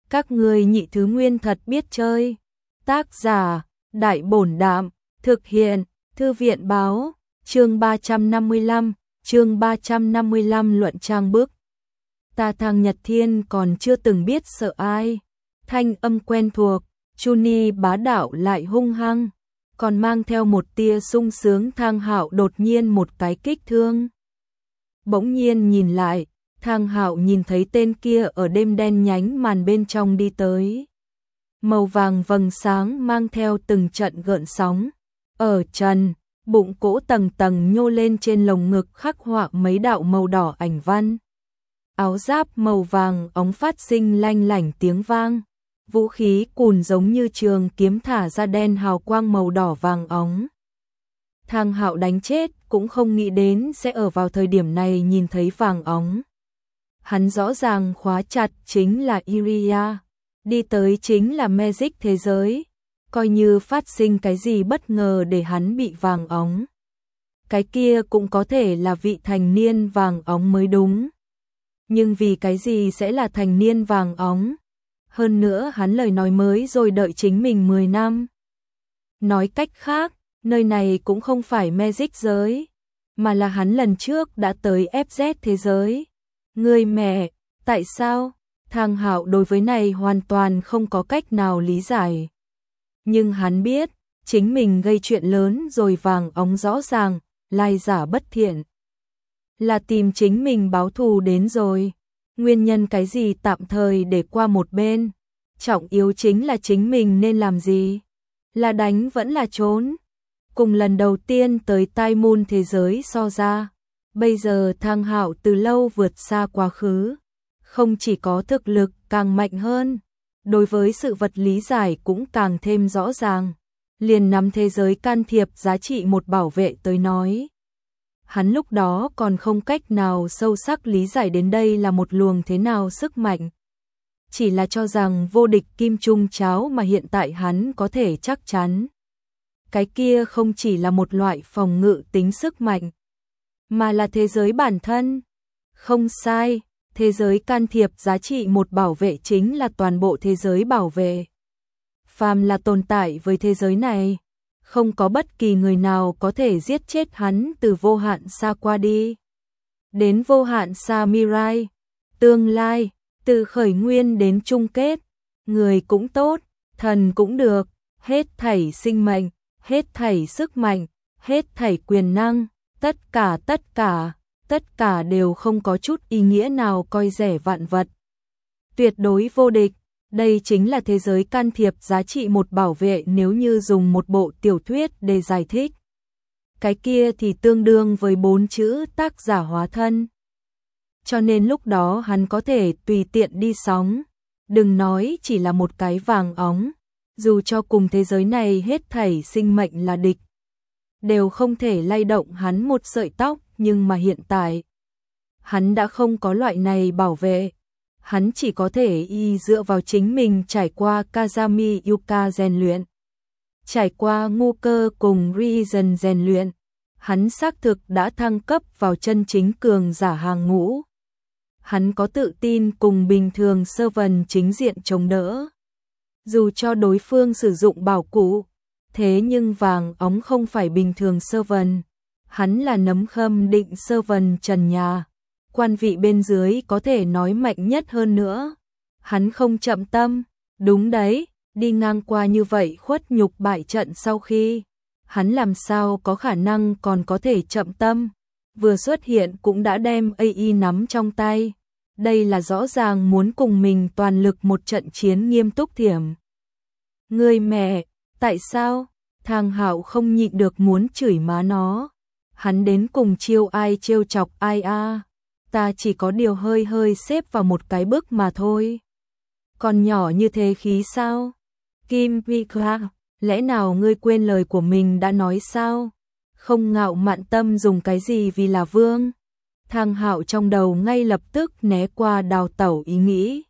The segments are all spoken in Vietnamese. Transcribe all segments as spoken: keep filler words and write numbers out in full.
Các ngươi nhị thứ nguyên thật biết chơi. Tác giả, Đại Bổn Đạm, thực hiện, Thư viện Báo, chương ba trăm năm mươi lăm, chương ba trăm năm mươi lăm luận trang bức. Ta thằng Nhật Thiên còn chưa từng biết sợ ai. Thanh âm quen thuộc, Chuni bá đạo lại hung hăng, còn mang theo một tia sung sướng. Thang Hạo đột nhiên một cái kích thương. Bỗng nhiên nhìn lại, Thang Hạo nhìn thấy tên kia ở đêm đen nhánh màn bên trong đi tới. Màu vàng vầng sáng mang theo từng trận gợn sóng. Ở trần, bụng cỗ tầng tầng nhô lên, trên lồng ngực khắc họa mấy đạo màu đỏ ảnh văn. Áo giáp màu vàng óng phát sinh lanh lảnh tiếng vang. Vũ khí cùn giống như trường kiếm thả ra đen hào quang màu đỏ vàng óng. Thang Hạo đánh chết cũng không nghĩ đến sẽ ở vào thời điểm này nhìn thấy vàng óng. Hắn rõ ràng khóa chặt chính là Iria, đi tới chính là Magic thế giới, coi như phát sinh cái gì bất ngờ để hắn bị vàng óng. Cái kia cũng có thể là vị thành niên vàng óng mới đúng. Nhưng vì cái gì sẽ là thành niên vàng óng? Hơn nữa hắn lời nói mới rồi đợi chính mình mười năm. Nói cách khác, nơi này cũng không phải Magic giới, mà là hắn lần trước đã tới ép dét thế giới. Người mẹ, tại sao? Thang Hạo đối với này hoàn toàn không có cách nào lý giải. Nhưng hắn biết, chính mình gây chuyện lớn rồi. Vàng óng rõ ràng, lai giả bất thiện, là tìm chính mình báo thù đến rồi. Nguyên nhân cái gì tạm thời để qua một bên, trọng yếu chính là chính mình nên làm gì, là đánh vẫn là trốn. Cùng lần đầu tiên tới Tai Môn thế giới so ra, bây giờ Thang Hạo từ lâu vượt xa quá khứ, không chỉ có thực lực càng mạnh hơn, đối với sự vật lý giải cũng càng thêm rõ ràng. Liền nắm thế giới can thiệp giá trị một bảo vệ tới nói, hắn lúc đó còn không cách nào sâu sắc lý giải đến đây là một luồng thế nào sức mạnh. Chỉ là cho rằng vô địch kim trung cháo mà hiện tại hắn có thể chắc chắn. Cái kia không chỉ là một loại phòng ngự tính sức mạnh, mà là thế giới bản thân. Không sai, thế giới can thiệp giá trị một bảo vệ chính là toàn bộ thế giới bảo vệ. Phàm là tồn tại với thế giới này, không có bất kỳ người nào có thể giết chết hắn. Từ vô hạn xa qua đi đến vô hạn xa Mirai, tương lai, từ khởi nguyên đến chung kết, người cũng tốt, thần cũng được, hết thảy sinh mệnh, hết thảy sức mạnh, hết thảy quyền năng, tất cả tất cả, tất cả đều không có chút ý nghĩa nào coi rẻ vạn vật. Tuyệt đối vô địch, đây chính là thế giới can thiệp giá trị một bảo vệ. Nếu như dùng một bộ tiểu thuyết để giải thích, cái kia thì tương đương với bốn chữ tác giả hóa thân. Cho nên lúc đó hắn có thể tùy tiện đi sóng, đừng nói chỉ là một cái vàng óng, dù cho cùng thế giới này hết thảy sinh mệnh là địch, đều không thể lay động hắn một sợi tóc. Nhưng mà hiện tại, hắn đã không có loại này bảo vệ. Hắn chỉ có thể y dựa vào chính mình trải qua Kazami Yuka rèn luyện, trải qua ngu cơ cùng Reason rèn luyện, hắn xác thực đã thăng cấp vào chân chính cường giả hàng ngũ. Hắn có tự tin cùng bình thường servant chính diện chống đỡ, dù cho đối phương sử dụng bảo cụ. Thế nhưng vàng óng không phải bình thường servant, hắn là nấm khâm định servant trần nhà, quan vị bên dưới có thể nói mạnh nhất hơn nữa. Hắn không chậm tâm, đúng đấy, đi ngang qua như vậy khuất nhục bại trận sau khi, hắn làm sao có khả năng còn có thể chậm tâm. Vừa xuất hiện cũng đã đem a i nắm trong tay, đây là rõ ràng muốn cùng mình toàn lực một trận chiến nghiêm túc thiểm. Người mẹ, tại sao? Thang Hạo không nhịn được muốn chửi má nó. Hắn đến cùng chiêu ai trêu chọc ai a? Ta chỉ có điều hơi hơi xếp vào một cái bước mà thôi. Còn nhỏ như thế khí sao? Kim Pika, lẽ nào ngươi quên lời của mình đã nói sao? Không ngạo mạn tâm dùng cái gì vì là vương? Thang Hạo trong đầu ngay lập tức né qua đào tẩu ý nghĩ.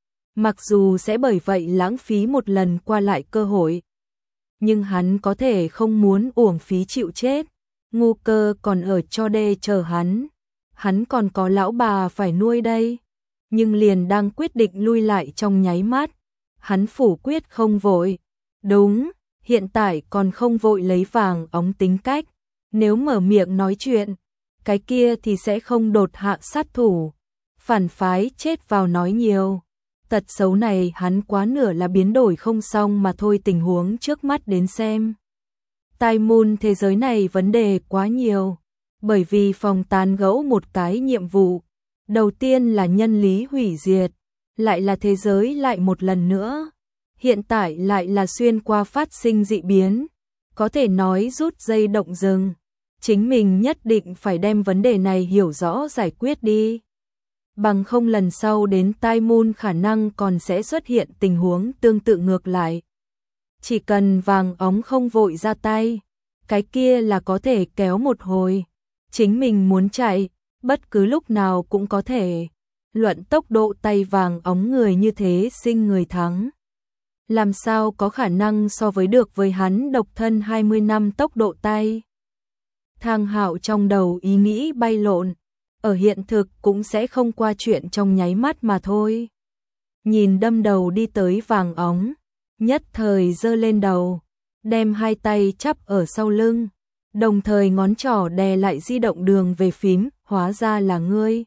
Mặc dù sẽ bởi vậy lãng phí một lần qua lại cơ hội, nhưng hắn có thể không muốn uổng phí chịu chết. Ngu cơ còn ở cho đê chờ hắn, hắn còn có lão bà phải nuôi đây. nhưng liền đang quyết định lui lại trong nháy mắt, hắn phủ quyết không vội. Đúng, hiện tại còn không vội lấy vàng óng tính cách, nếu mở miệng nói chuyện, cái kia thì sẽ không đột hạ sát thủ, phản phái chết vào nói nhiều. Tật xấu này hắn quá nửa là biến đổi không xong mà thôi, tình huống trước mắt đến xem. Tai môn thế giới này vấn đề quá nhiều, bởi vì phòng tán gẫu một cái nhiệm vụ. Đầu tiên là nhân lý hủy diệt, lại là thế giới lại một lần nữa. Hiện tại lại là xuyên qua phát sinh dị biến, có thể nói rút dây động rừng. Chính mình nhất định phải đem vấn đề này hiểu rõ giải quyết đi. Bằng không lần sau đến Tai Môn khả năng còn sẽ xuất hiện tình huống tương tự ngược lại. Chỉ cần vàng óng không vội ra tay, cái kia là có thể kéo một hồi. Chính mình muốn chạy, bất cứ lúc nào cũng có thể. Luận tốc độ tay vàng óng người như thế sinh người thắng. Làm sao có khả năng so với được với hắn độc thân hai mươi năm tốc độ tay. Thang Hạo trong đầu ý nghĩ bay lộn, ở hiện thực cũng sẽ không qua chuyện trong nháy mắt mà thôi. Nhìn đâm đầu đi tới vàng óng, nhất thời giơ lên đầu, đem hai tay chắp ở sau lưng, đồng thời ngón trỏ đè lại di động đường về phím, hóa ra là ngươi.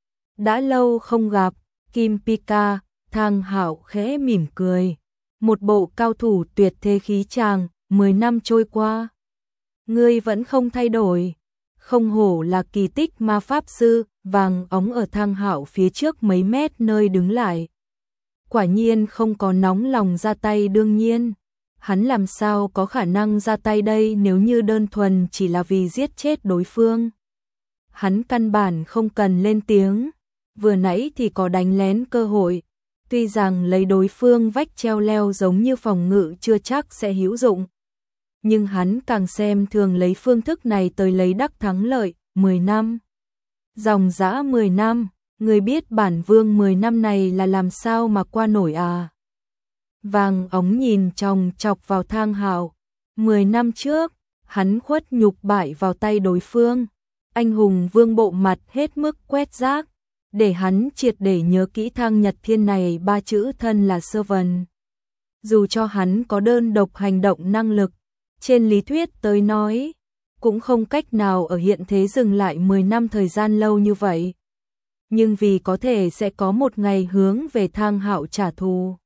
Đã lâu không gặp, Kim Pika. Thang Hạo khẽ mỉm cười, một bộ cao thủ tuyệt thế khí chàng, mười năm trôi qua. Ngươi vẫn không thay đổi, không hổ là kỳ tích ma pháp sư. Vàng óng ở Thang Hạo phía trước mấy mét nơi đứng lại. Quả nhiên không có nóng lòng ra tay, đương nhiên. Hắn làm sao có khả năng ra tay đây nếu như đơn thuần chỉ là vì giết chết đối phương. Hắn căn bản không cần lên tiếng, vừa nãy thì có đánh lén cơ hội. Tuy rằng lấy đối phương vách treo leo giống như phòng ngự chưa chắc sẽ hữu dụng, nhưng hắn càng xem thường lấy phương thức này tới lấy đắc thắng lợi. Mười năm, dòng dã mười năm, người biết bản vương mười năm này là làm sao mà qua nổi à? Vàng óng nhìn chòng chọc vào Thang Hạo. Mười năm trước, hắn khuất nhục bại vào tay đối phương. Anh hùng vương bộ mặt hết mức quét rác, để hắn triệt để nhớ kỹ Thang Nhật Thiên này ba chữ thân là servant. Dù cho hắn có đơn độc hành động năng lực, trên lý thuyết tới nói, cũng không cách nào ở hiện thế dừng lại mười năm thời gian lâu như vậy. Nhưng vì có thể sẽ có một ngày hướng về Thang Hạo trả thù,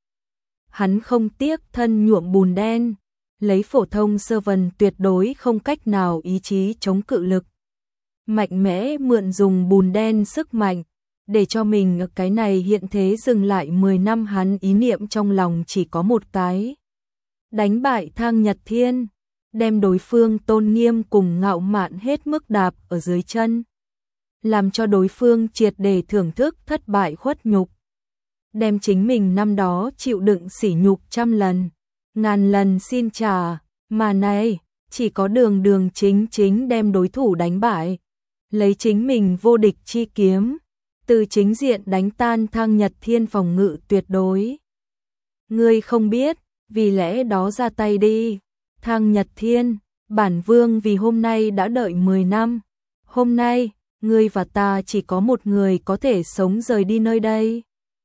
hắn không tiếc thân nhuộm bùn đen, lấy phổ thông servant tuyệt đối không cách nào ý chí chống cự lực. Mạnh mẽ mượn dùng bùn đen sức mạnh, để cho mình cái này hiện thế dừng lại mười năm. Hắn ý niệm trong lòng chỉ có một cái: đánh bại Thang Nhật Thiên, đem đối phương tôn nghiêm cùng ngạo mạn hết mức đạp ở dưới chân, làm cho đối phương triệt để thưởng thức thất bại khuất nhục, đem chính mình năm đó chịu đựng sỉ nhục trăm lần, ngàn lần xin trả, mà này, chỉ có đường đường chính chính đem đối thủ đánh bại, lấy chính mình vô địch chi kiếm, từ chính diện đánh tan Thang Nhật Thiên phòng ngự tuyệt đối. Ngươi không biết, vì lẽ đó ra tay đi. Thang Nhật Thiên, bản vương vì hôm nay đã đợi mười năm. Hôm nay, ngươi và ta chỉ có một người có thể sống rời đi nơi đây.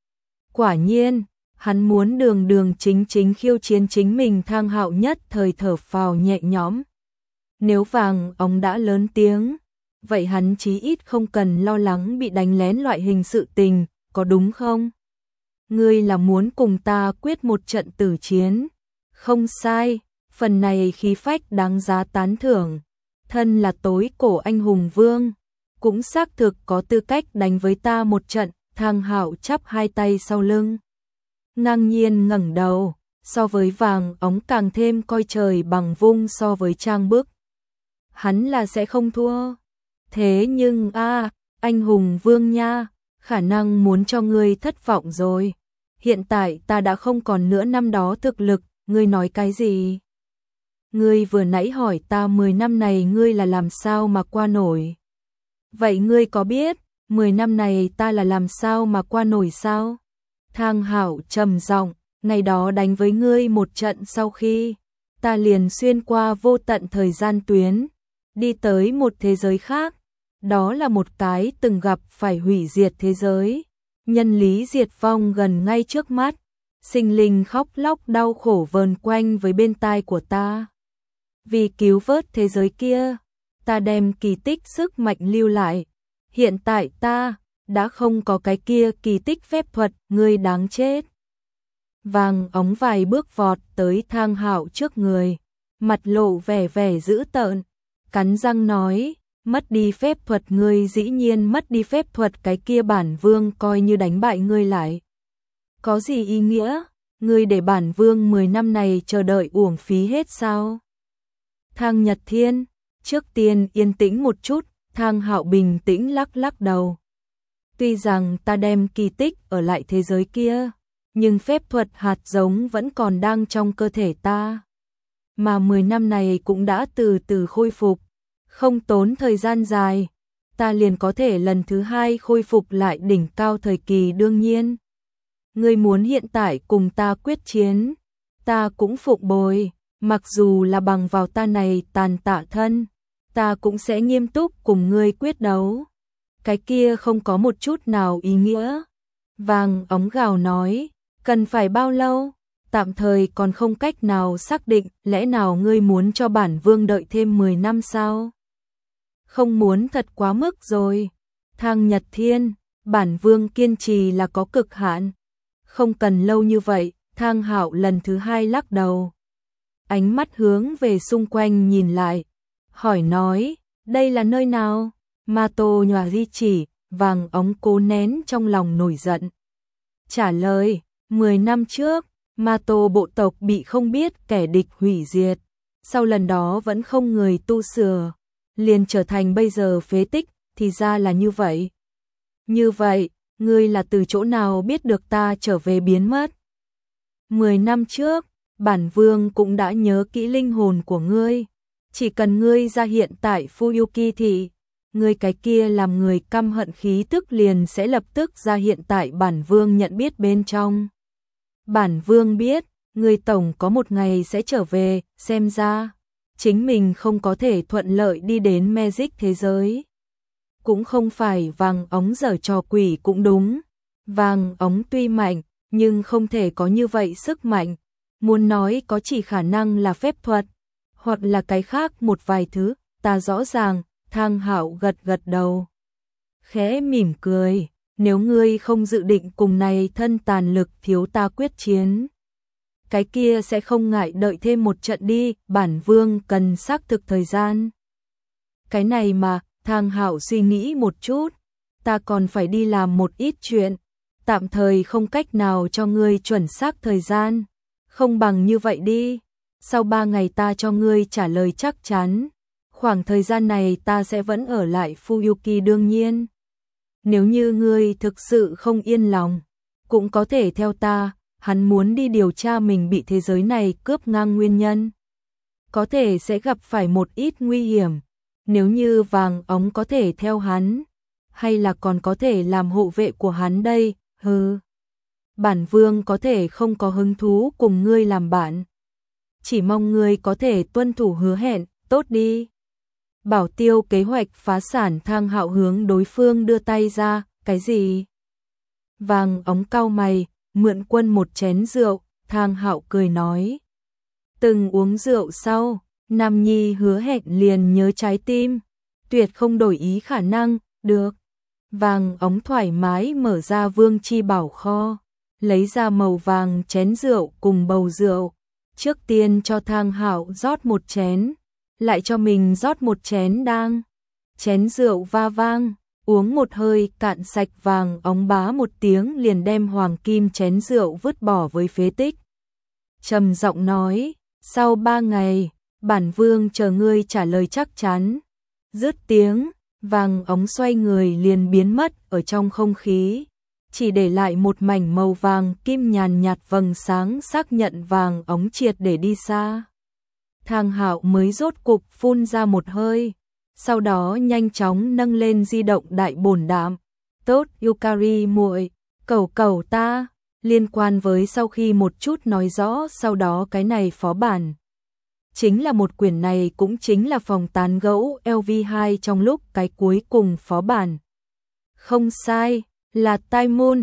Quả nhiên, hắn muốn đường đường chính chính khiêu chiến chính mình. Thang Hạo nhất thời thở phào nhẹ nhõm. Nếu vàng óng đã lớn tiếng, vậy hắn chí ít không cần lo lắng bị đánh lén loại hình sự tình, có đúng không? Ngươi là muốn cùng ta quyết một trận tử chiến. Không sai, phần này khí phách đáng giá tán thưởng. Thân là tối cổ anh hùng vương, cũng xác thực có tư cách đánh với ta một trận. Thang Hạo chắp hai tay sau lưng, ngang nhiên ngẩng đầu, so với vàng óng càng thêm coi trời bằng vung so với trang bức. Hắn là sẽ không thua. Thế nhưng a à, anh hùng vương nha, khả năng muốn cho ngươi thất vọng rồi. Hiện tại ta đã không còn nữa năm đó thực lực. Ngươi nói cái gì? Ngươi vừa nãy hỏi ta mười năm này ngươi là làm sao mà qua nổi. Vậy ngươi có biết mười năm này ta là làm sao mà qua nổi sao? Thang Hạo trầm giọng, ngày đó đánh với ngươi một trận sau khi, ta liền xuyên qua vô tận thời gian tuyến, đi tới một thế giới khác. Đó là một cái từng gặp phải hủy diệt thế giới. nhân lý diệt vong gần ngay trước mắt, sinh linh khóc lóc đau khổ vờn quanh với bên tai của ta. Vì cứu vớt thế giới kia, ta đem kỳ tích sức mạnh lưu lại. Hiện tại ta đã không có cái kia kỳ tích phép thuật, ngươi đáng chết. Vàng óng vài bước vọt tới Thang Hạo trước người, mặt lộ vẻ vẻ dữ tợn, cắn răng nói, mất đi phép thuật ngươi dĩ nhiên mất đi phép thuật, cái kia bản vương coi như đánh bại ngươi lại. Có gì ý nghĩa, ngươi để bản vương mười năm này chờ đợi uổng phí hết sao? Thang Nhật Thiên, trước tiên yên tĩnh một chút, Thang Hạo bình tĩnh lắc lắc đầu. Tuy rằng ta đem kỳ tích ở lại thế giới kia, nhưng phép thuật hạt giống vẫn còn đang trong cơ thể ta. Mà mười năm này cũng đã từ từ khôi phục, không tốn thời gian dài, ta liền có thể lần thứ hai khôi phục lại đỉnh cao thời kỳ đương nhiên. Ngươi muốn hiện tại cùng ta quyết chiến, ta cũng phục bồi, mặc dù là bằng vào ta này tàn tạ thân, ta cũng sẽ nghiêm túc cùng ngươi quyết đấu. Cái kia không có một chút nào ý nghĩa. Vàng óng gào nói, cần phải bao lâu? Tạm thời còn không cách nào xác định, lẽ nào ngươi muốn cho bản vương đợi thêm mười năm sao? Không muốn thật quá mức rồi. Thang Nhật Thiên, bản vương kiên trì là có cực hạn. Không cần lâu như vậy, Thang Hạo lần thứ hai lắc đầu. Ánh mắt hướng về xung quanh nhìn lại, hỏi nói, đây là nơi nào? Ma Tô nhòa di chỉ, vàng óng cố nén trong lòng nổi giận. Trả lời, mười năm trước, Ma Tô bộ tộc bị không biết kẻ địch hủy diệt. Sau lần đó vẫn không người tu sửa, liền trở thành bây giờ phế tích, thì ra là như vậy. Như vậy, ngươi là từ chỗ nào biết được ta trở về biến mất? Mười năm trước, bản vương cũng đã nhớ kỹ linh hồn của ngươi. Chỉ cần ngươi ra hiện tại Fuyuki thì ngươi cái kia làm người căm hận khí tức liền sẽ lập tức ra hiện tại bản vương nhận biết bên trong. Bản vương biết, ngươi tổng có một ngày sẽ trở về, xem ra chính mình không có thể thuận lợi đi đến Magic thế giới. Cũng không phải vàng óng giở trò quỷ cũng đúng. Vàng óng tuy mạnh, nhưng không thể có như vậy sức mạnh. Muốn nói có chỉ khả năng là phép thuật, hoặc là cái khác một vài thứ, ta rõ ràng. Thang Hạo gật gật đầu, khẽ mỉm cười, nếu ngươi không dự định cùng này thân tàn lực thiếu ta quyết chiến, cái kia sẽ không ngại đợi thêm một trận đi, bản vương cần xác thực thời gian. Cái này mà, Thang Hạo suy nghĩ một chút, ta còn phải đi làm một ít chuyện, tạm thời không cách nào cho ngươi chuẩn xác thời gian, không bằng như vậy đi, sau ba ngày ta cho ngươi trả lời chắc chắn. Khoảng thời gian này ta sẽ vẫn ở lại Fuyuki đương nhiên. Nếu như ngươi thực sự không yên lòng, cũng có thể theo ta, hắn muốn đi điều tra mình bị thế giới này cướp ngang nguyên nhân. Có thể sẽ gặp phải một ít nguy hiểm, nếu như vàng óng có thể theo hắn, hay là còn có thể làm hộ vệ của hắn đây, hừ. Bản vương có thể không có hứng thú cùng ngươi làm bạn. Chỉ mong ngươi có thể tuân thủ hứa hẹn, tốt đi. Bảo tiêu kế hoạch phá sản. Thang Hạo hướng đối phương đưa tay ra, cái gì? Vàng óng cau mày, mượn quân một chén rượu, Thang Hạo cười nói. Từng uống rượu sau, Nam Nhi hứa hẹn liền nhớ trái tim, tuyệt không đổi ý khả năng, được. Vàng óng thoải mái mở ra vương chi bảo kho, lấy ra màu vàng chén rượu cùng bầu rượu, trước tiên cho Thang Hạo rót một chén. Lại cho mình rót một chén đang. Chén rượu va vang, uống một hơi cạn sạch, vàng óng bá một tiếng liền đem hoàng kim chén rượu vứt bỏ với phế tích. Trầm giọng nói, sau ba ngày, bản vương chờ ngươi trả lời chắc chắn. Dứt tiếng, vàng óng xoay người liền biến mất ở trong không khí, chỉ để lại một mảnh màu vàng kim nhàn nhạt vầng sáng xác nhận vàng óng triệt để đi xa. Thang Hạo mới rốt cục phun ra một hơi, sau đó nhanh chóng nâng lên di động đại bổn đạm. Tốt, Yukari muội, cầu cầu ta, liên quan với sau khi một chút nói rõ, sau đó cái này phó bản. Chính là một quyển này cũng chính là phòng tán gẫu L V hai trong lúc cái cuối cùng phó bản. Không sai, là Tai Môn,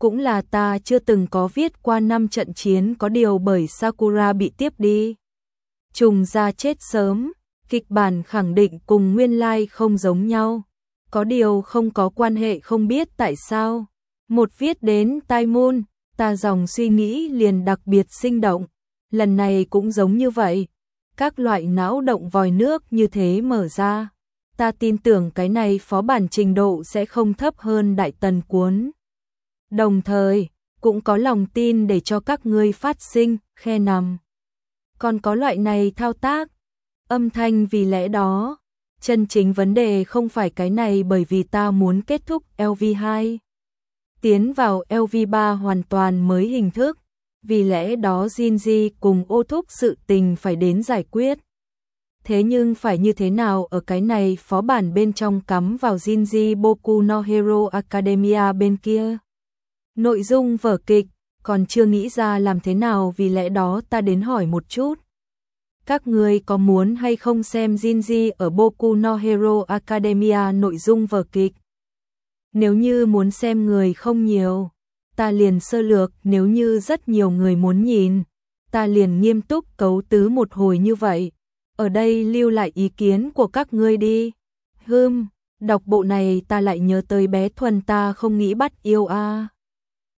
cũng là ta chưa từng có viết qua năm trận chiến, có điều bởi Sakura bị tiếp đi. Trùng ra chết sớm, kịch bản khẳng định cùng nguyên lai like không giống nhau. Có điều không có quan hệ, không biết tại sao. Một viết đến Tai Moon, ta dòng suy nghĩ liền đặc biệt sinh động. Lần này cũng giống như vậy. Các loại não động vòi nước như thế mở ra. Ta tin tưởng cái này phó bản trình độ sẽ không thấp hơn Đại Tần cuốn. Đồng thời, cũng có lòng tin để cho các ngươi phát sinh, khe nằm. Còn có loại này thao tác, âm thanh, vì lẽ đó, chân chính vấn đề không phải cái này, bởi vì ta muốn kết thúc L V hai. Tiến vào L V ba hoàn toàn mới hình thức, vì lẽ đó Shinji cùng Ô Thúc sự tình phải đến giải quyết. Thế nhưng phải như thế nào ở cái này phó bản bên trong cắm vào Shinji Boku no Hero Academia bên kia? Nội dung vở kịch còn chưa nghĩ ra làm thế nào, vì lẽ đó ta đến hỏi một chút. Các người có muốn hay không xem Shinji ở Boku no Hero Academia nội dung vở kịch? Nếu như muốn xem người không nhiều, ta liền sơ lược, nếu như rất nhiều người muốn nhìn, ta liền nghiêm túc cấu tứ một hồi như vậy. Ở đây lưu lại ý kiến của các ngươi đi. Hừm, đọc bộ này ta lại nhớ tới bé Thuần, ta không nghĩ bắt yêu a. À.